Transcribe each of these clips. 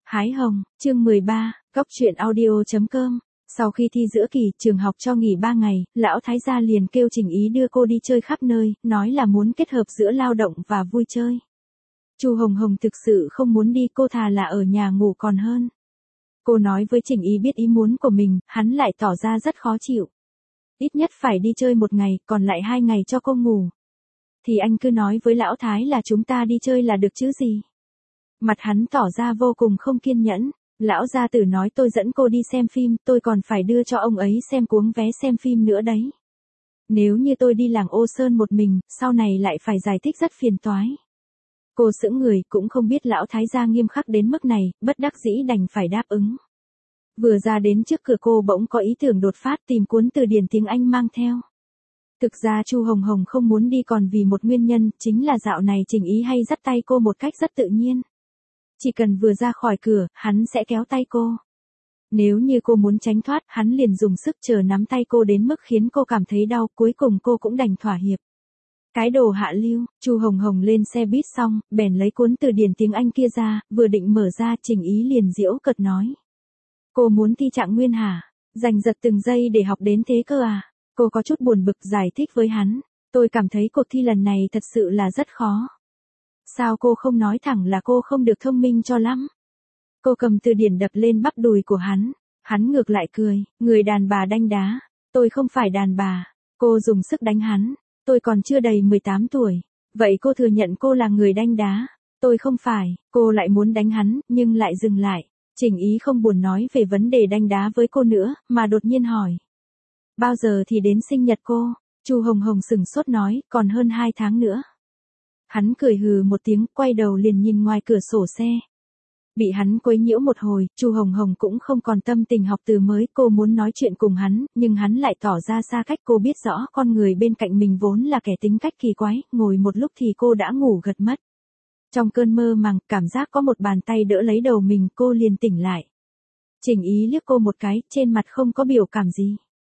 Hái hồng, chương 13, Cóc truyện audio.com. Sau khi thi giữa kỳ, trường học cho nghỉ 3 ngày, lão thái gia liền kêu Trình Ý đưa cô đi chơi khắp nơi, nói là muốn kết hợp giữa lao động và vui chơi. Chu Hồng Hồng thực sự không muốn đi, cô thà là ở nhà ngủ còn hơn. Cô nói với Trình Ý biết ý muốn của mình, hắn lại tỏ ra rất khó chịu. Ít nhất phải đi chơi 1 ngày, còn lại 2 ngày cho cô ngủ. Thì anh cứ nói với lão thái là chúng ta đi chơi là được chứ gì. Mặt hắn tỏ ra vô cùng không kiên nhẫn. Lão gia tử nói tôi dẫn cô đi xem phim, tôi còn phải đưa cho ông ấy xem cuống vé xem phim nữa đấy. Nếu như tôi đi làng Ô Sơn một mình, sau này lại phải giải thích rất phiền toái. Cô sững người, cũng không biết lão thái gia nghiêm khắc đến mức này, bất đắc dĩ đành phải đáp ứng. Vừa ra đến trước cửa cô bỗng có ý tưởng đột phát, tìm cuốn từ điển tiếng Anh mang theo. Thực ra Chu Hồng Hồng không muốn đi còn vì một nguyên nhân, chính là dạo này Trình Ý hay dắt tay cô một cách rất tự nhiên. Chỉ cần vừa ra khỏi cửa, hắn sẽ kéo tay cô. Nếu như cô muốn tránh thoát, hắn liền dùng sức chờ nắm tay cô đến mức khiến cô cảm thấy đau, cuối cùng cô cũng đành thỏa hiệp. Cái đồ hạ lưu. Chu Hồng Hồng lên xe buýt xong, bèn lấy cuốn từ điển tiếng Anh kia ra, vừa định mở ra, Trình Ý liền giễu cợt nói. Cô muốn thi Trạng Nguyên hả? Giành giật từng giây để học đến thế cơ à? Cô có chút buồn bực giải thích với hắn. Tôi cảm thấy cuộc thi lần này thật sự là rất khó. Sao cô không nói thẳng là cô không được thông minh cho lắm? Cô cầm từ điển đập lên bắp đùi của hắn. Hắn ngược lại cười, người đàn bà đanh đá. Tôi không phải đàn bà. Cô dùng sức đánh hắn. Tôi còn chưa đầy 18 tuổi. Vậy cô thừa nhận cô là người đanh đá. Tôi không phải. Cô lại muốn đánh hắn, nhưng lại dừng lại. Trình Ý không buồn nói về vấn đề đanh đá với cô nữa, mà đột nhiên hỏi. Bao giờ thì đến sinh nhật cô? Chu Hồng Hồng sửng sốt nói, còn hơn 2 tháng nữa. Hắn cười hừ một tiếng, quay đầu liền nhìn ngoài cửa sổ xe. Bị hắn quấy nhiễu một hồi, Chu Hồng Hồng cũng không còn tâm tình học từ mới, cô muốn nói chuyện cùng hắn, nhưng hắn lại tỏ ra xa cách. Cô biết rõ con người bên cạnh mình vốn là kẻ tính cách kỳ quái, ngồi một lúc thì cô đã ngủ gật mất. Trong cơn mơ màng, cảm giác có một bàn tay đỡ lấy đầu mình, cô liền tỉnh lại. Trình Ý liếc cô một cái, trên mặt không có biểu cảm gì.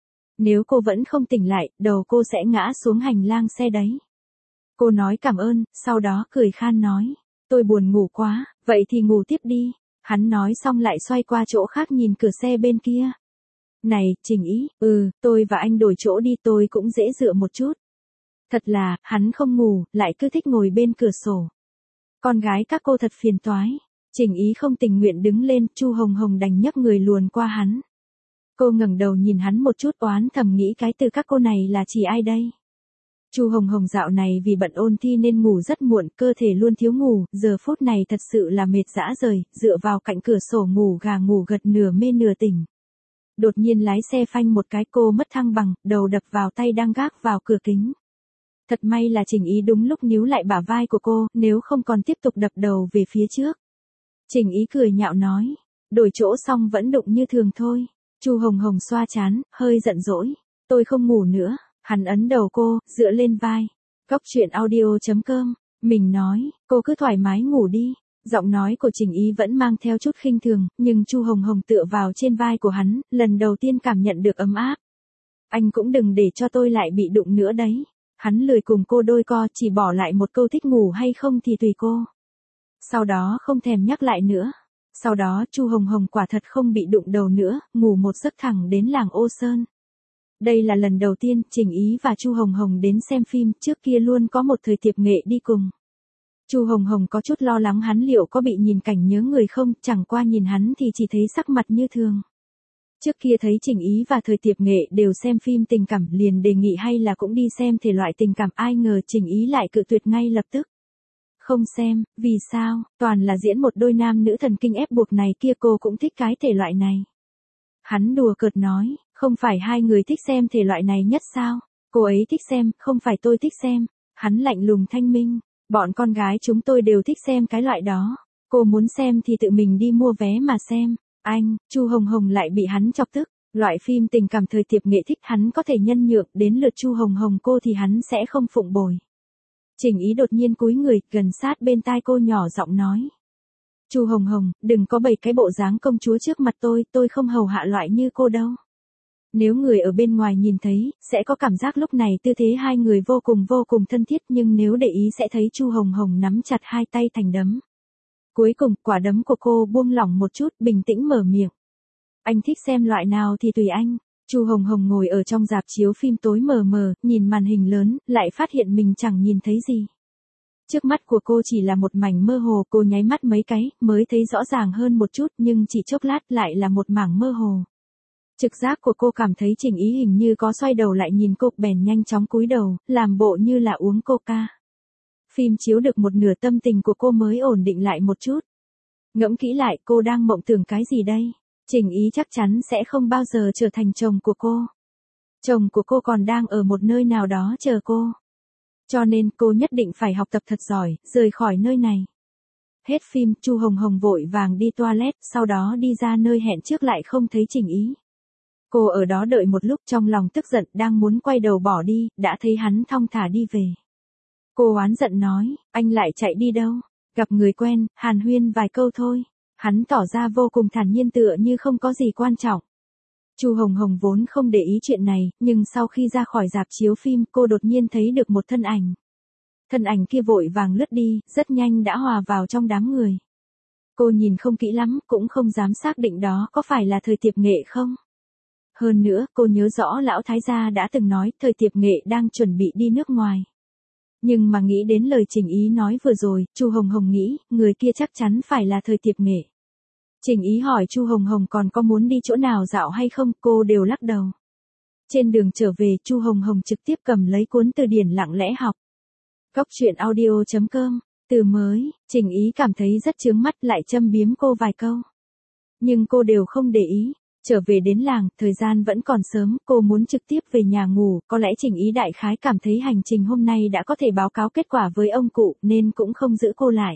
Nếu cô vẫn không tỉnh lại, đầu cô sẽ ngã xuống hành lang xe đấy. Cô nói cảm ơn, sau đó cười khan nói. Tôi buồn ngủ quá, vậy thì ngủ tiếp đi. Hắn nói xong lại xoay qua chỗ khác nhìn cửa xe bên kia. Này, Trình Ý, tôi và anh đổi chỗ đi, tôi cũng dễ dựa một chút. Thật là, hắn không ngủ, lại cứ thích ngồi bên cửa sổ. Con gái các cô thật phiền toái. Trình Ý không tình nguyện đứng lên, Chu Hồng Hồng đành nhấc người luồn qua hắn. Cô ngẩng đầu nhìn hắn một chút, oán thầm nghĩ cái từ các cô này là chỉ ai đây? Chu Hồng Hồng dạo này vì bận ôn thi nên ngủ rất muộn, cơ thể luôn thiếu ngủ, giờ phút này thật sự là mệt rã rời, dựa vào cạnh cửa sổ ngủ gà ngủ gật, nửa mê nửa tỉnh. Đột nhiên lái xe phanh một cái, cô mất thăng bằng, đầu đập vào tay đang gác vào cửa kính. Thật may là Trình Ý đúng lúc níu lại bả vai của cô, nếu không còn tiếp tục đập đầu về phía trước. Trình Ý cười nhạo nói, đổi chỗ xong vẫn đụng như thường thôi. Chu Hồng Hồng xoa trán, hơi giận dỗi. Tôi không ngủ nữa. Hắn ấn đầu cô, dựa lên vai. Cóc truyện audio.com. Mình nói, cô cứ thoải mái ngủ đi. Giọng nói của Trình Ý vẫn mang theo chút khinh thường, nhưng Chu Hồng Hồng tựa vào trên vai của hắn, lần đầu tiên cảm nhận được ấm áp. Anh cũng đừng để cho tôi lại bị đụng nữa đấy. Hắn lười cùng cô đôi co, chỉ bỏ lại một câu thích ngủ hay không thì tùy cô. Sau đó không thèm nhắc lại nữa. Sau đó Chu Hồng Hồng quả thật không bị đụng đầu nữa, ngủ một giấc thẳng đến làng Ô Sơn. Đây là lần đầu tiên Trình Ý và Chu Hồng Hồng đến xem phim, trước kia luôn có một thời tiệp nghệ đi cùng. Chu Hồng Hồng có chút lo lắng hắn liệu có bị nhìn cảnh nhớ người không, chẳng qua nhìn hắn thì chỉ thấy sắc mặt như thường. Trước kia thấy Trình Ý và thời tiệp nghệ đều xem phim tình cảm, liền đề nghị hay là cũng đi xem thể loại tình cảm, ai ngờ Trình Ý lại cự tuyệt ngay lập tức. Không xem, vì sao, toàn là diễn một đôi nam nữ thần kinh ép buộc này kia, cô cũng thích cái thể loại này. Hắn đùa cợt nói, không phải hai người thích xem thể loại này nhất sao? Cô ấy thích xem, không phải tôi thích xem. Hắn lạnh lùng thanh minh, bọn con gái chúng tôi đều thích xem cái loại đó. Cô muốn xem thì tự mình đi mua vé mà xem. Anh, Chu Hồng Hồng lại bị hắn chọc tức. Loại phim tình cảm thời tiệp nghệ thích hắn có thể nhân nhượng, đến lượt Chu Hồng Hồng cô thì hắn sẽ không phụng bồi. Trình Ý đột nhiên cúi người, gần sát bên tai cô nhỏ giọng nói. Chu Hồng Hồng, đừng có bày cái bộ dáng công chúa trước mặt tôi không hầu hạ loại như cô đâu. Nếu người ở bên ngoài nhìn thấy, sẽ có cảm giác lúc này tư thế hai người vô cùng thân thiết, nhưng nếu để ý sẽ thấy Chu Hồng Hồng nắm chặt hai tay thành đấm. Cuối cùng, quả đấm của cô buông lỏng một chút, bình tĩnh mở miệng. Anh thích xem loại nào thì tùy anh. Chu Hồng Hồng ngồi ở trong rạp chiếu phim tối mờ mờ, nhìn màn hình lớn, lại phát hiện mình chẳng nhìn thấy gì. Trước mắt của cô chỉ là một mảnh mơ hồ, cô nháy mắt mấy cái, mới thấy rõ ràng hơn một chút, nhưng chỉ chốc lát lại là một mảng mơ hồ. Trực giác của cô cảm thấy Trình Ý hình như có xoay đầu lại nhìn cô, bèn nhanh chóng cúi đầu, làm bộ như là uống coca. Phim chiếu được một nửa, tâm tình của cô mới ổn định lại một chút. Ngẫm kỹ lại, cô đang mộng tưởng cái gì đây? Trình Ý chắc chắn sẽ không bao giờ trở thành chồng của cô. Chồng của cô còn đang ở một nơi nào đó chờ cô. Cho nên cô nhất định phải học tập thật giỏi, rời khỏi nơi này. Hết phim, Chu Hồng Hồng vội vàng đi toilet, sau đó đi ra nơi hẹn trước lại không thấy Trình Ý. Cô ở đó đợi một lúc, trong lòng tức giận, đang muốn quay đầu bỏ đi, đã thấy hắn thong thả đi về. Cô oán giận nói, anh lại chạy đi đâu? Gặp người quen, hàn huyên vài câu thôi. Hắn tỏ ra vô cùng thản nhiên, tựa như không có gì quan trọng. Chu Hồng Hồng vốn không để ý chuyện này, nhưng sau khi ra khỏi rạp chiếu phim, cô đột nhiên thấy được một thân ảnh. Thân ảnh kia vội vàng lướt đi, rất nhanh đã hòa vào trong đám người. Cô nhìn không kỹ lắm, cũng không dám xác định đó có phải là Thời Tiệp Nghệ không. Hơn nữa, cô nhớ rõ lão thái gia đã từng nói Thời Tiệp Nghệ đang chuẩn bị đi nước ngoài. Nhưng mà nghĩ đến lời Trình Ý nói vừa rồi, Chu Hồng Hồng nghĩ, người kia chắc chắn phải là Thời Tiệp Nghệ. Trình Ý hỏi Chu Hồng Hồng còn có muốn đi chỗ nào dạo hay không, cô đều lắc đầu. Trên đường trở về, Chu Hồng Hồng trực tiếp cầm lấy cuốn từ điển lặng lẽ học. Cóc truyện audio.com, từ mới, Trình Ý cảm thấy rất chướng mắt, lại châm biếm cô vài câu. Nhưng cô đều không để ý. Trở về đến làng, thời gian vẫn còn sớm, cô muốn trực tiếp về nhà ngủ, có lẽ Trình Ý đại khái cảm thấy hành trình hôm nay đã có thể báo cáo kết quả với ông cụ, nên cũng không giữ cô lại.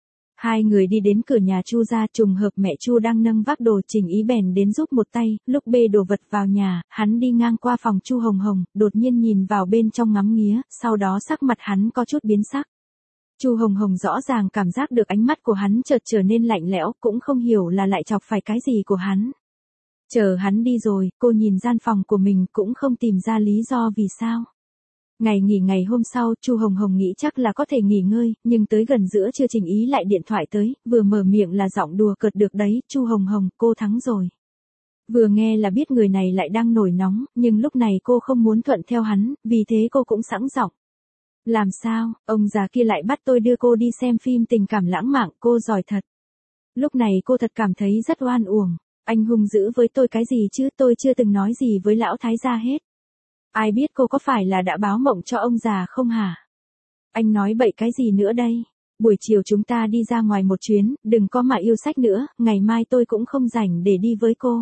Hai người đi đến cửa nhà Chu gia, trùng hợp mẹ Chu đang nâng vác đồ, Trình Ý bèn đến giúp một tay, lúc bê đồ vật vào nhà, hắn đi ngang qua phòng Chu Hồng Hồng, đột nhiên nhìn vào bên trong ngắm nghía, sau đó sắc mặt hắn có chút biến sắc. Chu Hồng Hồng rõ ràng cảm giác được ánh mắt của hắn chợt trở nên lạnh lẽo, cũng không hiểu là lại chọc phải cái gì của hắn. Chờ hắn đi rồi, cô nhìn gian phòng của mình cũng không tìm ra lý do vì sao. Ngày nghỉ ngày hôm sau, Chu Hồng Hồng nghĩ chắc là có thể nghỉ ngơi, nhưng tới gần giữa trưa Trình Ý lại điện thoại tới, vừa mở miệng là giọng đùa cợt, được đấy, Chu Hồng Hồng, cô thắng rồi. Vừa nghe là biết người này lại đang nổi nóng, nhưng lúc này cô không muốn thuận theo hắn, vì thế cô cũng sẵn giọng. Làm sao, ông già kia lại bắt tôi đưa cô đi xem phim tình cảm lãng mạn, cô giỏi thật. Lúc này cô thật cảm thấy rất oan uổng. Anh hung dữ với tôi cái gì chứ, tôi chưa từng nói gì với lão thái gia hết. Ai biết cô có phải là đã báo mộng cho ông già không hả? Anh nói bậy cái gì nữa đây? Buổi chiều chúng ta đi ra ngoài một chuyến, đừng có mà yêu sách nữa, ngày mai tôi cũng không rảnh để đi với cô.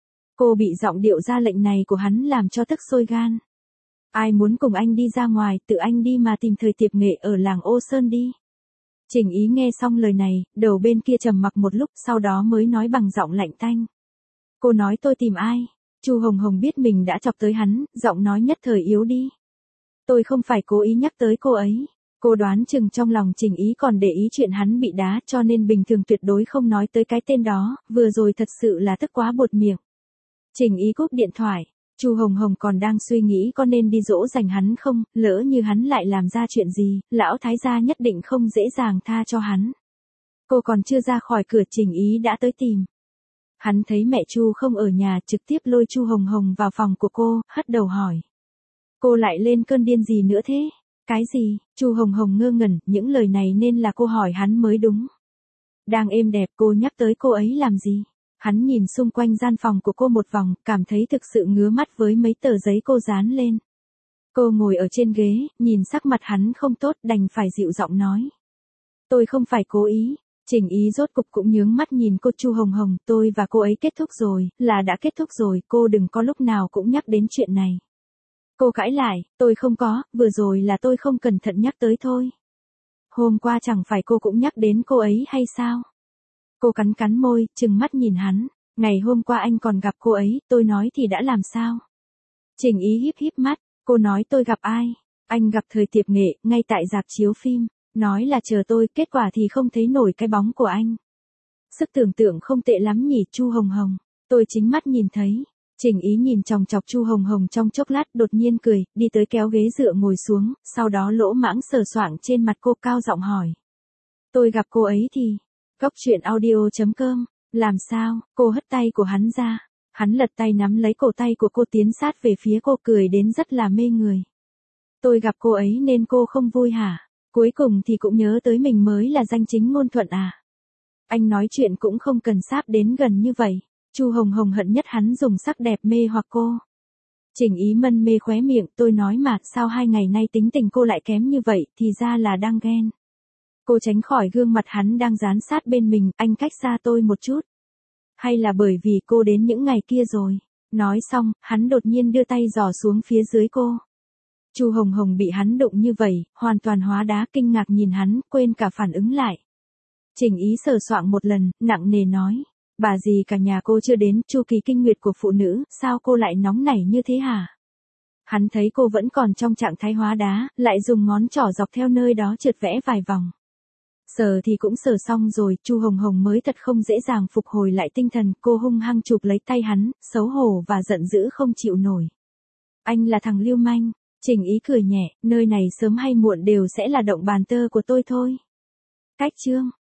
Cô bị giọng điệu ra lệnh này của hắn làm cho tức sôi gan. Ai muốn cùng anh đi ra ngoài, tự anh đi mà tìm Thời Tiệp Nghệ ở làng Ô Sơn đi. Trình Ý nghe xong lời này, đầu bên kia trầm mặc một lúc, sau đó mới nói bằng giọng lạnh tanh. Cô nói tôi tìm ai? Chu Hồng Hồng biết mình đã chọc tới hắn, giọng nói nhất thời yếu đi. Tôi không phải cố ý nhắc tới cô ấy. Cô đoán chừng trong lòng Trình Ý còn để ý chuyện hắn bị đá, cho nên bình thường tuyệt đối không nói tới cái tên đó, vừa rồi thật sự là tức quá buột miệng. Trình Ý cúp điện thoại. Chu Hồng Hồng còn đang suy nghĩ có nên đi dỗ dành hắn không, lỡ như hắn lại làm ra chuyện gì, lão thái gia nhất định không dễ dàng tha cho hắn. Cô còn chưa ra khỏi cửa, Trình Ý đã tới tìm. Hắn thấy mẹ Chu không ở nhà, trực tiếp lôi Chu Hồng Hồng vào phòng của cô, hất đầu hỏi. Cô lại lên cơn điên gì nữa thế? Cái gì? Chu Hồng Hồng ngơ ngẩn, những lời này nên là cô hỏi hắn mới đúng. Đang êm đẹp, cô nhắc tới cô ấy làm gì? Hắn nhìn xung quanh gian phòng của cô một vòng, cảm thấy thực sự ngứa mắt với mấy tờ giấy cô dán lên. Cô ngồi ở trên ghế, nhìn sắc mặt hắn không tốt, đành phải dịu giọng nói. Tôi không phải cố ý. Trình Ý rốt cục cũng nhướng mắt nhìn cô. Chu Hồng Hồng, tôi và cô ấy kết thúc rồi, là đã kết thúc rồi, cô đừng có lúc nào cũng nhắc đến chuyện này. Cô cãi lại, tôi không có, vừa rồi là tôi không cẩn thận nhắc tới thôi. Hôm qua chẳng phải cô cũng nhắc đến cô ấy hay sao? Cô cắn cắn môi, trừng mắt nhìn hắn, ngày hôm qua anh còn gặp cô ấy, tôi nói thì đã làm sao? Trình Ý híp híp mắt, cô nói tôi gặp ai? Anh gặp Thời Tiệp Nghệ, ngay tại rạp chiếu phim, nói là chờ tôi, kết quả thì không thấy nổi cái bóng của anh. Sức tưởng tượng không tệ lắm nhỉ Chu Hồng Hồng, tôi chính mắt nhìn thấy. Trình Ý nhìn chòng chọc Chu Hồng Hồng trong chốc lát, đột nhiên cười, đi tới kéo ghế dựa ngồi xuống, sau đó lỗ mãng sờ soạng trên mặt cô, cao giọng hỏi. Tôi gặp cô ấy thì, Cốc truyện audio.com. Làm sao? Cô hất tay của hắn ra. Hắn lật tay nắm lấy cổ tay của cô tiến sát về phía cô cười đến rất là mê người. Tôi gặp cô ấy nên cô không vui hả? Cuối cùng thì cũng nhớ tới mình mới là danh chính ngôn thuận à? Anh nói chuyện cũng không cần sáp đến gần như vậy. Chu Hồng Hồng hận nhất hắn dùng sắc đẹp mê hoặc cô. Trình Ý Mân mê khóe miệng, tôi nói mà, sao 2 ngày nay tính tình cô lại kém như vậy, thì ra là đang ghen. Cô tránh khỏi gương mặt hắn đang dán sát bên mình, anh cách xa tôi một chút. Hay là bởi vì cô đến những ngày kia rồi. Nói xong, hắn đột nhiên đưa tay giỏ xuống phía dưới cô. Chu Hồng Hồng bị hắn đụng như vậy, hoàn toàn hóa đá, kinh ngạc nhìn hắn, quên cả phản ứng lại. Trình Ý sờ soạng một lần, nặng nề nói. Bà gì cả nhà cô chưa đến, chu kỳ kinh nguyệt của phụ nữ, sao cô lại nóng nảy như thế hả? Hắn thấy cô vẫn còn trong trạng thái hóa đá, lại dùng ngón trỏ dọc theo nơi đó trượt vẽ vài vòng. Sờ thì cũng sờ xong rồi, Chu Hồng Hồng mới thật không dễ dàng phục hồi lại tinh thần, cô hung hăng chụp lấy tay hắn, xấu hổ và giận dữ không chịu nổi. Anh là thằng lưu manh. Trình Ý cười nhẹ, nơi này sớm hay muộn đều sẽ là động bàn tơ của tôi thôi. Cách chương.